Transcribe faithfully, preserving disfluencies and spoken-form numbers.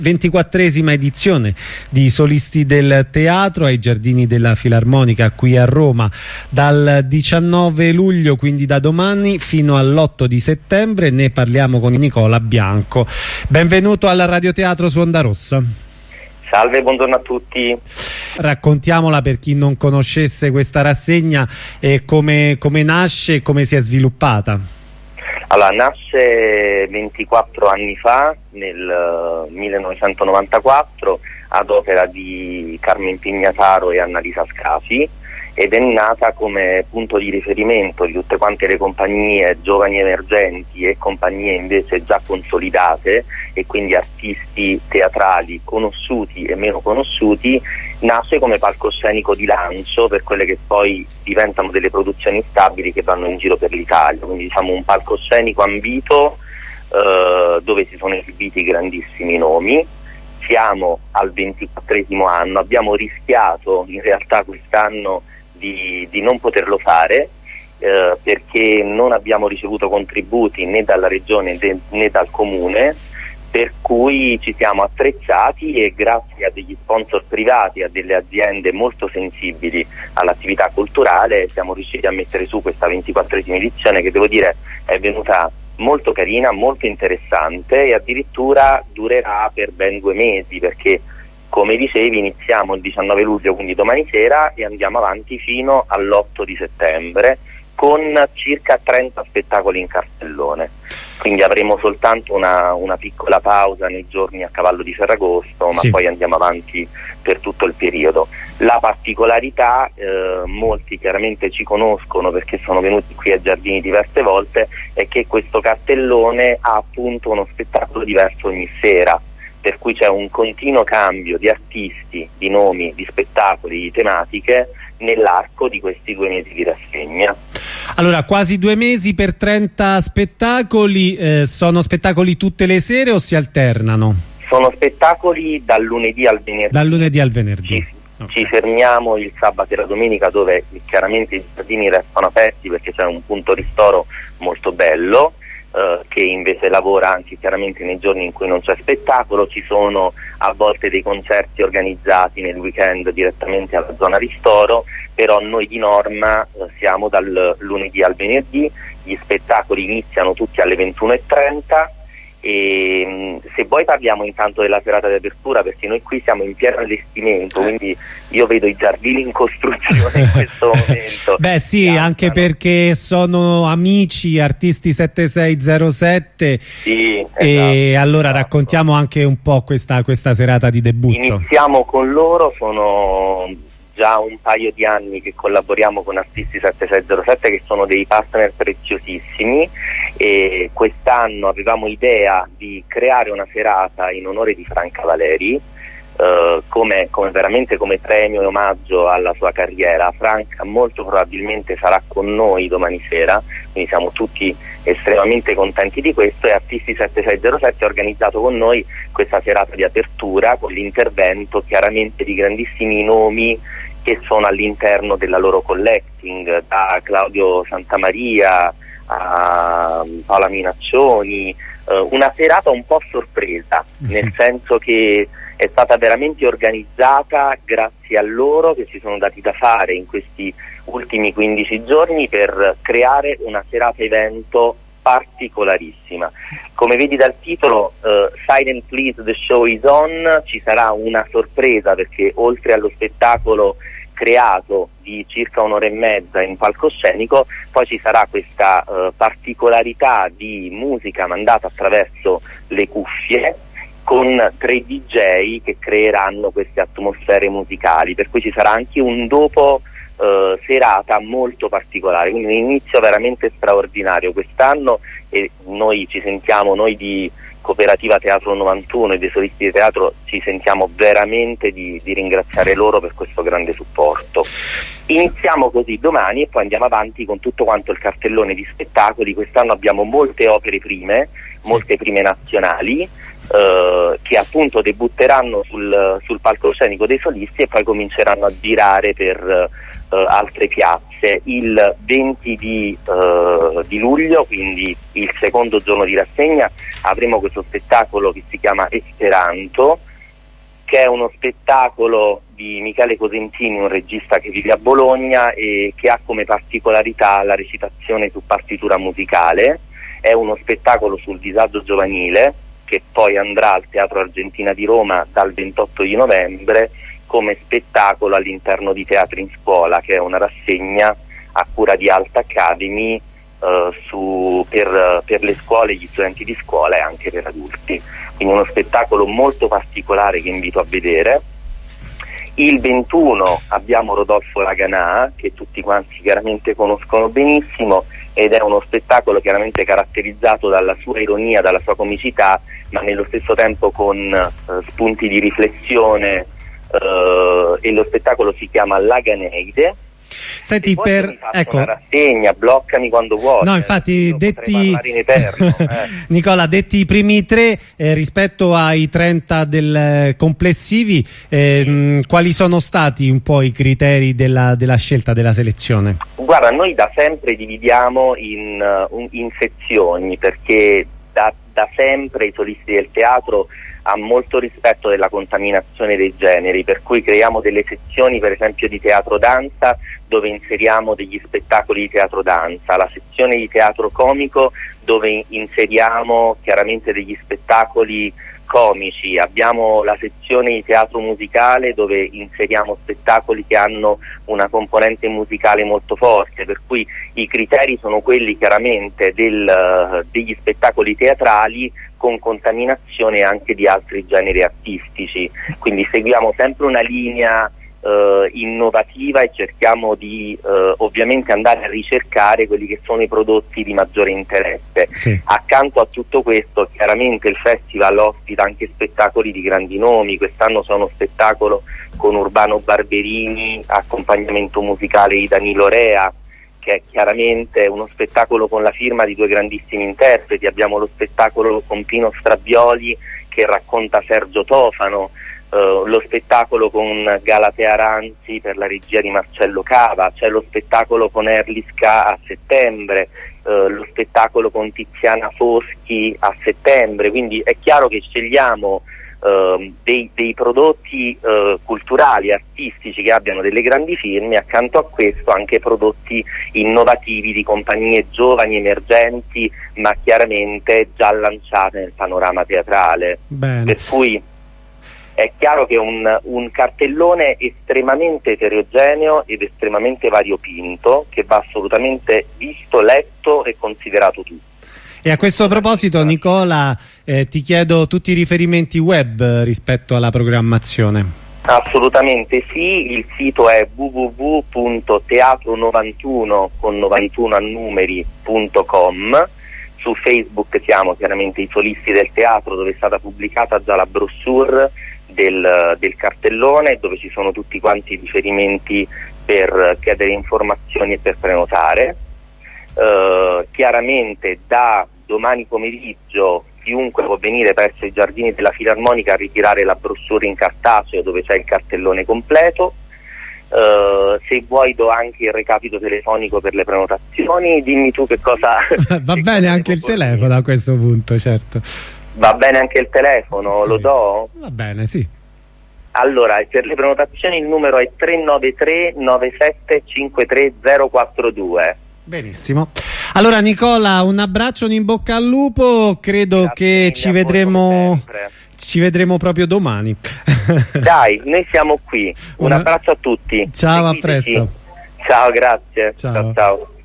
ventiquattresima edizione di Solisti del Teatro ai Giardini della Filarmonica qui a Roma dal diciannove luglio, quindi da domani, fino all'otto di settembre. Ne parliamo con Nicola Bianco. Benvenuto al Radioteatro su Onda Rossa. Salve, buongiorno a tutti. Raccontiamola per chi non conoscesse questa rassegna e come, come nasce e come si è sviluppata. Allora, nasce ventiquattro anni fa, nel millenovecentonovantaquattro, ad opera di Carmen Pignataro e Annalisa Scafi, ed è nata come punto di riferimento di tutte quante le compagnie giovani emergenti e compagnie invece già consolidate, e quindi artisti teatrali conosciuti e meno conosciuti. Nasce come palcoscenico di lancio per quelle che poi diventano delle produzioni stabili che vanno in giro per l'Italia, quindi diciamo un palcoscenico ambito eh, dove si sono esibiti grandissimi nomi. Siamo al ventiquattresimo anno, abbiamo rischiato in realtà quest'anno di, di non poterlo fare eh, perché non abbiamo ricevuto contributi né dalla regione né, né dal comune, per cui ci siamo attrezzati e grazie a degli sponsor privati, a delle aziende molto sensibili all'attività culturale, siamo riusciti a mettere su questa ventiquattresima edizione, che devo dire è venuta molto carina, molto interessante, e addirittura durerà per ben due mesi perché, come dicevi, iniziamo il diciannove luglio, quindi domani sera, e andiamo avanti fino all'otto di settembre con circa trenta spettacoli in cartellone. Quindi avremo soltanto una, una piccola pausa nei giorni a cavallo di Ferragosto, ma sì, poi andiamo avanti per tutto il periodo. La particolarità, eh, molti chiaramente ci conoscono perché sono venuti qui ai Giardini diverse volte, è che questo cartellone ha appunto uno spettacolo diverso ogni sera, per cui c'è un continuo cambio di artisti, di nomi, di spettacoli, di tematiche nell'arco di questi due mesi di rassegna. Allora, quasi due mesi per trenta spettacoli, eh, sono spettacoli tutte le sere o si alternano? Sono spettacoli dal lunedì al venerdì. Dal lunedì al venerdì. Ci, okay. ci fermiamo il sabato e la domenica, dove chiaramente i giardini restano aperti perché c'è un punto ristoro molto bello, eh, che invece lavora anche chiaramente nei giorni in cui non c'è spettacolo. Ci sono a volte dei concerti organizzati nel weekend direttamente alla zona ristoro, però noi di norma eh, siamo dal lunedì al venerdì. Gli spettacoli iniziano tutti alle ventuno e trenta, e mh, se poi parliamo intanto della serata di apertura, perché noi qui siamo in pieno allestimento, quindi io vedo i giardini in costruzione in questo momento. Beh sì, Piantano. Anche perché sono amici, artisti settantasei zero sette, sì, e esatto, allora esatto. Raccontiamo anche un po' questa, questa serata di debutto. Iniziamo con loro, sono già un paio di anni che collaboriamo con Artisti settantasei zero sette, che sono dei partner preziosissimi, e quest'anno avevamo idea di creare una serata in onore di Franca Valeri, eh, come, come veramente come premio e omaggio alla sua carriera. Franca molto probabilmente sarà con noi domani sera, quindi siamo tutti estremamente contenti di questo, e Artisti settantasei zero sette ha organizzato con noi questa serata di apertura con l'intervento chiaramente di grandissimi nomi che sono all'interno della loro collecting, da Claudio Santamaria a Paola Minaccioni, eh, una serata un po' sorpresa, nel senso che è stata veramente organizzata grazie a loro, che si sono dati da fare in questi ultimi quindici giorni per creare una serata evento particolarissima. Come vedi dal titolo, uh, Silent Please, the show is on, ci sarà una sorpresa perché oltre allo spettacolo creato di circa un'ora e mezza in palcoscenico, poi ci sarà questa uh, particolarità di musica mandata attraverso le cuffie, con tre D J che creeranno queste atmosfere musicali, per cui ci sarà anche un dopo Uh, serata molto particolare, quindi un inizio veramente straordinario quest'anno, e noi ci sentiamo, noi di Cooperativa Teatro novantuno e dei Solisti di Teatro, ci sentiamo veramente di, di ringraziare loro per questo grande supporto. Iniziamo così domani e poi andiamo avanti con tutto quanto il cartellone di spettacoli. Quest'anno abbiamo molte opere prime, molte prime nazionali, Uh, che appunto debutteranno sul, sul palcoscenico dei solisti e poi cominceranno a girare per, eh, altre piazze. Il venti di, eh, di luglio, quindi il secondo giorno di rassegna, avremo questo spettacolo che si chiama Esperanto, che è uno spettacolo di Michele Cosentini, un regista che vive a Bologna e che ha come particolarità la recitazione su partitura musicale. È uno spettacolo sul disagio giovanile che poi andrà al Teatro Argentina di Roma dal ventotto di novembre come spettacolo all'interno di Teatri in Scuola, che è una rassegna a cura di Alta Academy eh, su, per, per le scuole, gli studenti di scuola e anche per adulti. Quindi uno spettacolo molto particolare che invito a vedere. Il ventuno abbiamo Rodolfo Laganà, che tutti quanti chiaramente conoscono benissimo, ed è uno spettacolo chiaramente caratterizzato dalla sua ironia, dalla sua comicità, ma nello stesso tempo con eh, spunti di riflessione, eh, e lo spettacolo si chiama Laganeide. Senti, per ecco, una rassegna, bloccami quando vuoi. No, infatti, eh, detti in eterno, eh. Nicola, detti i primi tre eh, rispetto ai trenta del eh, complessivi, eh, mh, quali sono stati un po' i criteri della, della scelta della selezione? Guarda, noi da sempre dividiamo in, uh, in sezioni, perché da, da sempre i solisti del teatro hanno molto rispetto della contaminazione dei generi, per cui creiamo delle sezioni, per esempio di teatro danza, dove inseriamo degli spettacoli di teatro danza, la sezione di teatro comico dove inseriamo chiaramente degli spettacoli comici, abbiamo la sezione di teatro musicale dove inseriamo spettacoli che hanno una componente musicale molto forte, per cui i criteri sono quelli chiaramente del, degli spettacoli teatrali con contaminazione anche di altri generi artistici, quindi seguiamo sempre una linea Uh, innovativa e cerchiamo di uh, ovviamente andare a ricercare quelli che sono i prodotti di maggiore interesse. Sì. Accanto a tutto questo chiaramente il festival ospita anche spettacoli di grandi nomi. Quest'anno c'è uno spettacolo con Urbano Barberini, accompagnamento musicale di Danilo Rea, che è chiaramente uno spettacolo con la firma di due grandissimi interpreti. Abbiamo lo spettacolo con Pino Strabioli che racconta Sergio Tofano, Uh, lo spettacolo con Galatea Ranzi per la regia di Marcello Cava, c'è lo spettacolo con Erliska a settembre, uh, lo spettacolo con Tiziana Foschi a settembre, quindi è chiaro che scegliamo uh, dei, dei prodotti uh, culturali, artistici che abbiano delle grandi firme, accanto a questo anche prodotti innovativi di compagnie giovani, emergenti, ma chiaramente già lanciate nel panorama teatrale. Bene. Per cui è chiaro che è un, un cartellone estremamente eterogeneo ed estremamente variopinto, che va assolutamente visto, letto e considerato tutto. E a questo proposito, Nicola, eh, ti chiedo tutti i riferimenti web rispetto alla programmazione. Assolutamente sì, il sito è w w w punto teatro novantuno con novantuno a numeri punto com. Su Facebook siamo chiaramente i solisti del teatro, dove è stata pubblicata già la brochure Del, del cartellone, dove ci sono tutti quanti i riferimenti per chiedere informazioni e per prenotare. Uh, chiaramente da domani pomeriggio chiunque può venire presso i giardini della Filarmonica a ritirare la brochure in cartaceo dove c'è il cartellone completo. Uh, se vuoi do anche il recapito telefonico per le prenotazioni, dimmi tu che cosa va che bene cosa anche il telefono a questo punto, certo. Va bene anche il telefono, sì. Lo do? Va bene, sì. Allora, per le prenotazioni il numero è tre nove tre nove sette cinque tre zero quattro due. Benissimo. Allora Nicola, un abbraccio, un in bocca al lupo, credo Grazie che mille, ci vedremo ci vedremo proprio domani. Dai, noi siamo qui. Un Una... abbraccio a tutti. Ciao, Seguiteci. a presto. Ciao, grazie. Ciao. Ciao, ciao.